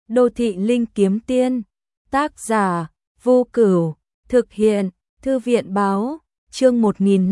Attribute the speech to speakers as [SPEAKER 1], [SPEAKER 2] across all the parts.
[SPEAKER 1] Đô thị linh kiếm tiên, tác giả, Vô Cửu, thực hiện, Thư viện báo, chương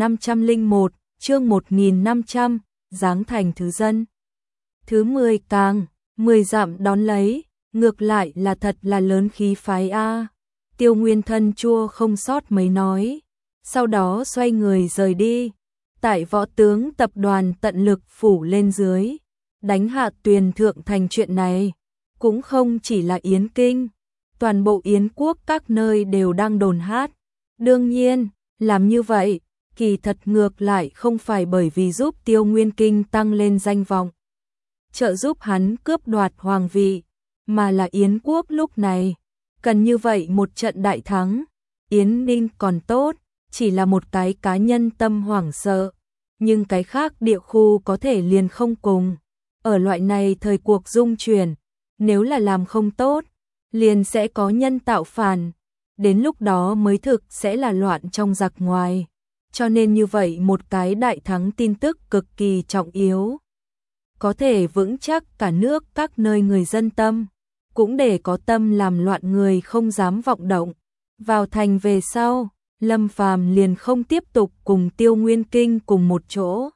[SPEAKER 1] 1501, chương 1500, Giáng thành thứ dân. Thứ 10 càng, 10 dặm đón lấy, ngược lại là thật là lớn khí phái a. Tiêu Nguyên Thân chua không sót mấy nói, sau đó xoay người rời đi. Tại Võ Tướng tập đoàn tận lực phủ lên dưới, đánh hạ Tuyền Thượng thành chuyện này, cũng không chỉ là Yến Kinh, toàn bộ Yến quốc các nơi đều đang đồn hát. Đương nhiên, làm như vậy, kỳ thật ngược lại không phải bởi vì giúp Tiêu Nguyên Kinh tăng lên danh vọng, trợ giúp hắn cướp đoạt hoàng vị, mà là Yến quốc lúc này cần như vậy một trận đại thắng. Yến Ninh còn tốt, chỉ là một cái cá nhân tâm hoảng sợ, nhưng cái khác địa khu có thể liền không cùng. Ở loại này thời cuộc dung chuyển, nếu là làm không tốt, liền sẽ có nhân tạo phản, đến lúc đó mới thực sẽ là loạn trong giặc ngoài. Cho nên như vậy một cái đại thắng tin tức cực kỳ trọng yếu, có thể vững chắc cả nước các nơi người dân tâm, cũng để có tâm làm loạn người không dám vọng động. Vào thành về sau, Lâm Phàm liền không tiếp tục cùng Tiêu Nguyên Kinh cùng một chỗ,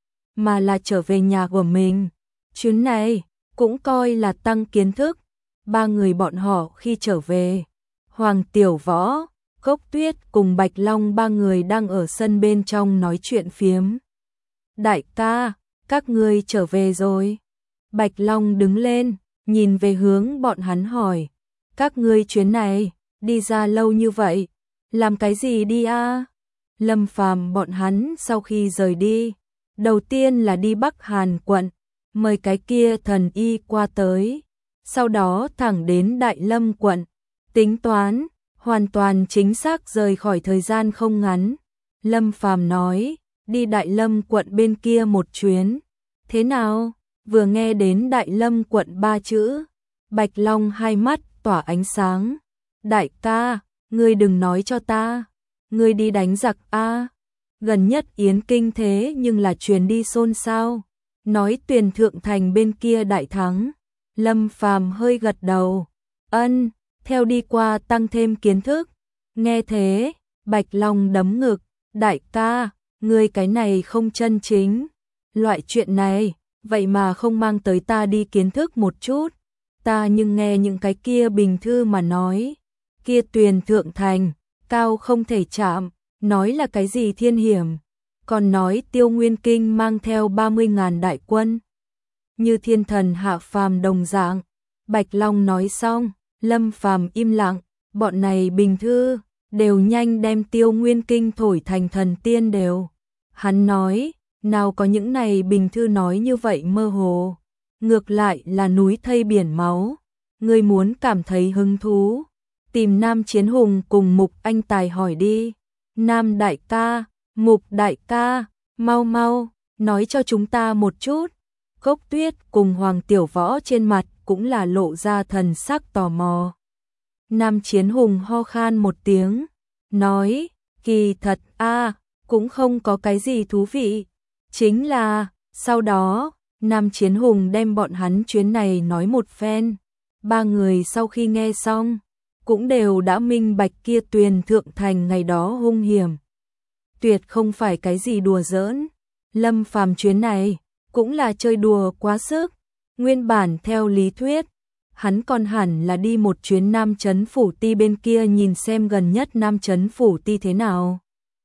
[SPEAKER 1] mà là trở về nhà của mình. Chuyến này cũng coi là tăng kiến thức. Ba người bọn họ khi trở về, Hoàng Tiểu Võ, Cốc Tuyết cùng Bạch Long ba người đang ở sân bên trong nói chuyện phiếm. Đại ca, các ngươi trở về rồi. Bạch Long đứng lên, nhìn về hướng bọn hắn hỏi, các ngươi chuyến này đi ra lâu như vậy, làm cái gì đi a? Lâm Phàm bọn hắn sau khi rời đi, đầu tiên là đi Bắc Hàn quận, mời cái kia thần y qua tới, sau đó thẳng đến Đại Lâm quận, tính toán hoàn toàn chính xác rời khỏi thời gian không ngắn. Lâm Phàm nói, đi Đại Lâm quận bên kia một chuyến. Thế nào? Vừa nghe đến Đại Lâm quận ba chữ, Bạch Long hai mắt tỏa ánh sáng. Đại ca, ngươi đừng nói cho ta, ngươi đi đánh giặc a? Gần nhất Yến Kinh thế nhưng là truyền đi xôn xao, nói Tuyền Thượng thành bên kia đại thắng. Lâm Phàm hơi gật đầu, ân, theo đi qua tăng thêm kiến thức. Nghe thế, Bạch Long đấm ngực, đại ca, ngươi cái này không chân chính. Loại chuyện này, vậy mà không mang tới ta đi kiến thức một chút. Ta nhưng nghe những cái kia bình thư mà nói, kia Tuyền Thượng thành, cao không thể chạm, nói là cái gì thiên hiểm, còn nói Tiêu Nguyên Kinh mang theo 30.000 đại quân, như thiên thần hạ phàm đồng dạng. Bạch Long nói xong, Lâm Phàm im lặng, bọn này bình thư đều nhanh đem Tiêu Nguyên Kinh thổi thành thần tiên đều. Hắn nói, nào có những này bình thư nói như vậy mơ hồ, ngược lại là núi thây biển máu. Ngươi muốn cảm thấy hứng thú, tìm Nam Chiến Hùng cùng Mục Anh Tài hỏi đi. Nam đại ca, Mục đại ca, mau mau, nói cho chúng ta một chút. Cốc Tuyết cùng Hoàng Tiểu Võ trên mặt cũng là lộ ra thần sắc tò mò. Nam Chiến Hùng ho khan một tiếng, nói, kỳ thật a, cũng không có cái gì thú vị. Chính là, sau đó, Nam Chiến Hùng đem bọn hắn chuyến này nói một phen. Ba người sau khi nghe xong, cũng đều đã minh bạch kia Tuyền Thượng thành ngày đó hung hiểm, tuyệt không phải cái gì đùa giỡn. Lâm Phàm chuyến này cũng là chơi đùa quá sức. Nguyên bản theo lý thuyết, hắn còn hẳn là đi một chuyến Nam Trấn Phủ Ti bên kia nhìn xem gần nhất Nam Trấn Phủ Ti thế nào.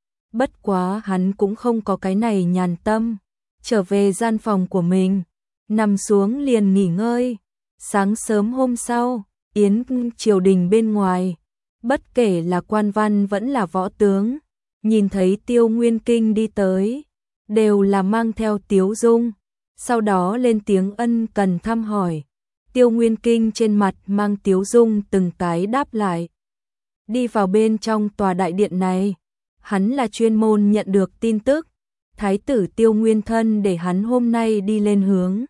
[SPEAKER 1] Bất quá hắn cũng không có cái này nhàn tâm, trở về gian phòng của mình, nằm xuống liền nghỉ ngơi. Sáng sớm hôm sau, Yến triều đình bên ngoài, bất kể là quan văn vẫn là võ tướng, nhìn thấy Tiêu Nguyên Kinh đi tới, đều là mang theo tiếu dung, sau đó lên tiếng ân cần thăm hỏi. Tiêu Nguyên Kinh trên mặt mang tiếu dung từng cái đáp lại. Đi vào bên trong tòa đại điện này, hắn là chuyên môn nhận được tin tức, Thái tử Tiêu Nguyên Thân để hắn hôm nay đi lên hướng.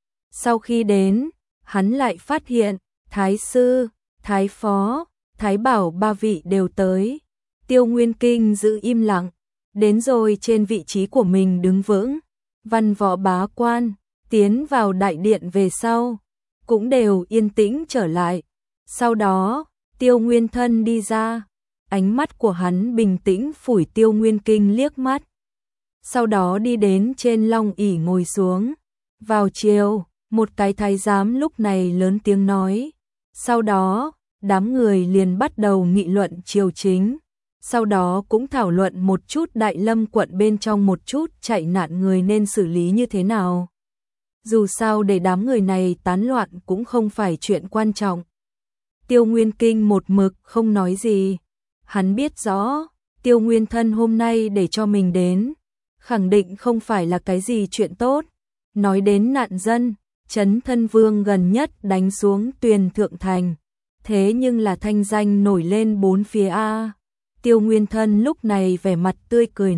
[SPEAKER 1] Sau khi đến, hắn lại phát hiện, Thái sư, Thái phó, Thái bảo ba vị đều tới. Tiêu Nguyên Kinh giữ im lặng, đến rồi trên vị trí của mình đứng vững. Văn võ bá quan, tiến vào đại điện về sau, cũng đều yên tĩnh trở lại. Sau đó, Tiêu Nguyên Thân đi ra, ánh mắt của hắn bình tĩnh phủi Tiêu Nguyên Kinh liếc mắt. Sau đó đi đến trên long ỷ ngồi xuống. Vào chiều, một cái thái giám lúc này lớn tiếng nói. Sau đó, đám người liền bắt đầu nghị luận triều chính. Sau đó cũng thảo luận một chút Đại Lâm quận bên trong một chút chạy nạn người nên xử lý như thế nào. Dù sao để đám người này tán loạn cũng không phải chuyện quan trọng. Tiêu Nguyên Kinh một mực không nói gì. Hắn biết rõ, Tiêu Nguyên Thân hôm nay để cho mình đến, khẳng định không phải là cái gì chuyện tốt. Nói đến nạn dân, Trấn Thân Vương gần nhất đánh xuống Tuyền Thượng Thành. Thế nhưng là thanh danh nổi lên bốn phía a. Tiêu Nguyên Thân lúc này vẻ mặt tươi cười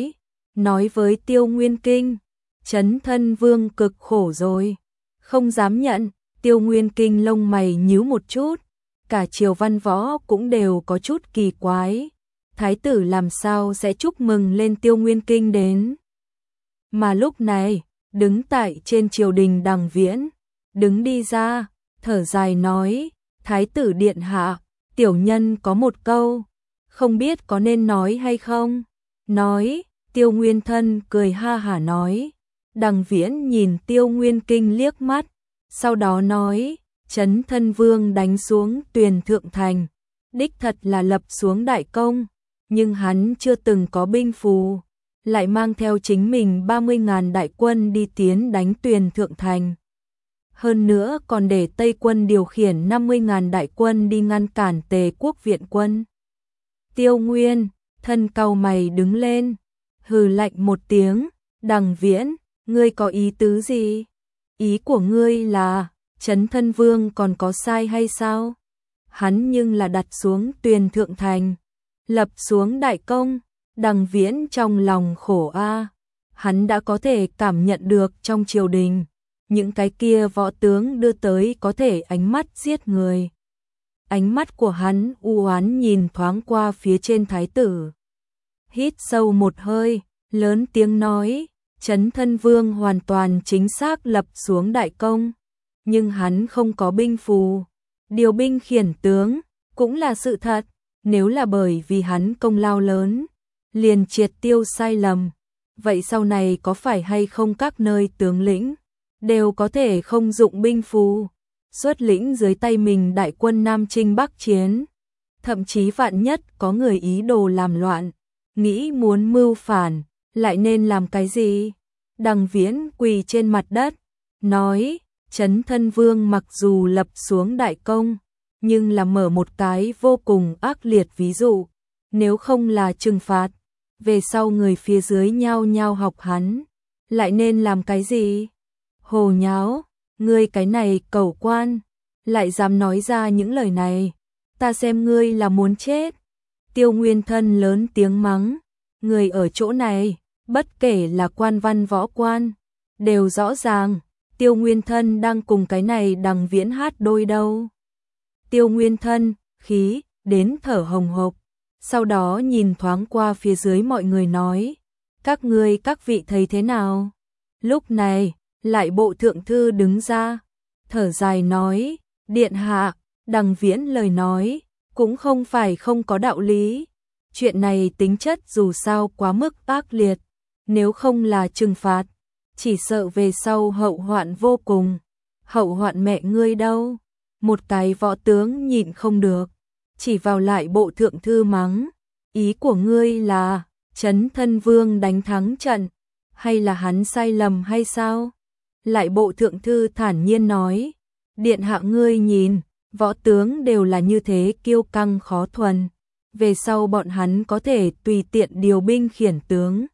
[SPEAKER 1] nói với Tiêu Nguyên Kinh, Trấn Thân Vương cực khổ rồi, không dám nhận. Tiêu Nguyên Kinh lông mày nhíu một chút, cả triều văn võ cũng đều có chút kỳ quái, thái tử làm sao sẽ chúc mừng lên Tiêu Nguyên Kinh đến. Mà lúc này, đứng tại trên triều đình Đằng Viễn, đứng đi ra, thở dài nói, thái tử điện hạ, tiểu nhân có một câu, không biết có nên nói hay không. Nói, Tiêu Nguyên Thân cười ha hả nói. Đằng Viễn nhìn Tiêu Nguyên Kinh liếc mắt, sau đó nói, Trấn Thân Vương đánh xuống Tuyền Thượng Thành, đích thật là lập xuống đại công, nhưng hắn chưa từng có binh phù, lại mang theo chính mình 30.000 đại quân đi tiến đánh Tuyền Thượng Thành. Hơn nữa còn để Tây quân điều khiển 50.000 đại quân đi ngăn cản Tề quốc viện quân. Tiêu Nguyên Thân cau mày đứng lên, hừ lạnh một tiếng, Đằng Viễn, ngươi có ý tứ gì? Ý của ngươi là, Trấn Thân Vương còn có sai hay sao? Hắn nhưng là đặt xuống Tuyền Thượng Thành, lập xuống đại công. Đằng Viễn trong lòng khổ a. Hắn đã có thể cảm nhận được trong triều đình, những cái kia võ tướng đưa tới có thể ánh mắt giết người. Ánh mắt của hắn u oán nhìn thoáng qua phía trên thái tử. Hít sâu một hơi, lớn tiếng nói, Trấn Thân Vương hoàn toàn chính xác lập xuống đại công, nhưng hắn không có binh phù, điều binh khiển tướng, cũng là sự thật. Nếu là bởi vì hắn công lao lớn, liền triệt tiêu sai lầm, vậy sau này có phải hay không các nơi tướng lĩnh đều có thể không dụng binh phù, xuất lĩnh dưới tay mình đại quân Nam Chinh Bắc chiến. Thậm chí vạn nhất có người ý đồ làm loạn, nghĩ muốn mưu phản, lại nên làm cái gì? Đằng Viễn quỳ trên mặt đất, nói, Trấn Thân Vương mặc dù lập xuống đại công, nhưng là mở một cái vô cùng ác liệt ví dụ, nếu không là trừng phạt, về sau người phía dưới nhao nhao học hắn, lại nên làm cái gì? Hồ nháo, ngươi cái này cẩu quan, lại dám nói ra những lời này, ta xem ngươi là muốn chết. Tiêu Nguyên Thân lớn tiếng mắng, người ở chỗ này, bất kể là quan văn võ quan, đều rõ ràng, Tiêu Nguyên Thân đang cùng cái này Đằng Viễn hát đôi đâu. Tiêu Nguyên Thân, khí, đến thở hồng hộc, sau đó nhìn thoáng qua phía dưới mọi người nói, các ngươi các vị thấy thế nào? Lúc này, lại bộ thượng thư đứng ra, thở dài nói, điện hạ, Đằng Viễn lời nói, cũng không phải không có đạo lý. Chuyện này tính chất dù sao quá mức ác liệt, nếu không là trừng phạt, chỉ sợ về sau hậu hoạn vô cùng. Hậu hoạn mẹ ngươi đâu? Một cái võ tướng nhịn không được, chỉ vào lại bộ thượng thư mắng, ý của ngươi là, Trấn Thân Vương đánh thắng trận, hay là hắn sai lầm hay sao? Lại bộ thượng thư thản nhiên nói, điện hạ ngươi nhìn, võ tướng đều là như thế kiêu căng khó thuần, về sau bọn hắn có thể tùy tiện điều binh khiển tướng.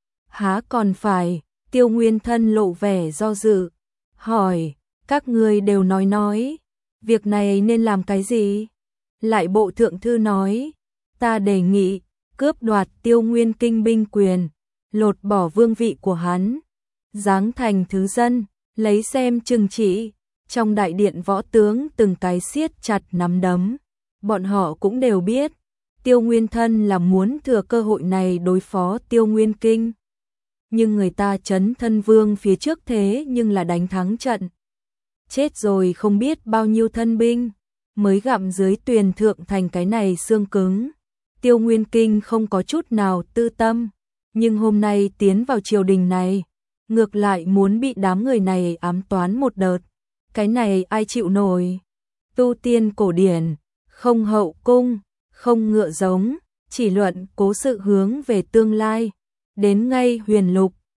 [SPEAKER 1] Há còn phải? Tiêu Nguyên Thân lộ vẻ do dự, hỏi, các ngươi đều nói, việc này nên làm cái gì? Lại bộ thượng thư nói, ta đề nghị, cướp đoạt Tiêu Nguyên Kinh binh quyền, lột bỏ vương vị của hắn, giáng thành thứ dân, lấy xem trừng trị. Trong đại điện võ tướng từng cái siết chặt nắm đấm, bọn họ cũng đều biết, Tiêu Nguyên Thân là muốn thừa cơ hội này đối phó Tiêu Nguyên Kinh. Nhưng người ta Trấn Thân Vương phía trước thế nhưng là đánh thắng trận. chết rồi không biết bao nhiêu thân binh, mới gặm dưới tuyền thượng thành cái này xương cứng. Tiêu Nguyên Kinh không có chút nào tư tâm, nhưng hôm nay tiến vào triều đình này, ngược lại muốn bị đám người này ám toán một đợt. Cái này ai chịu nổi? Tu tiên cổ điển, không hậu cung, không ngựa giống, chỉ luận cố sự hướng về tương lai. Đến ngay huyền lục,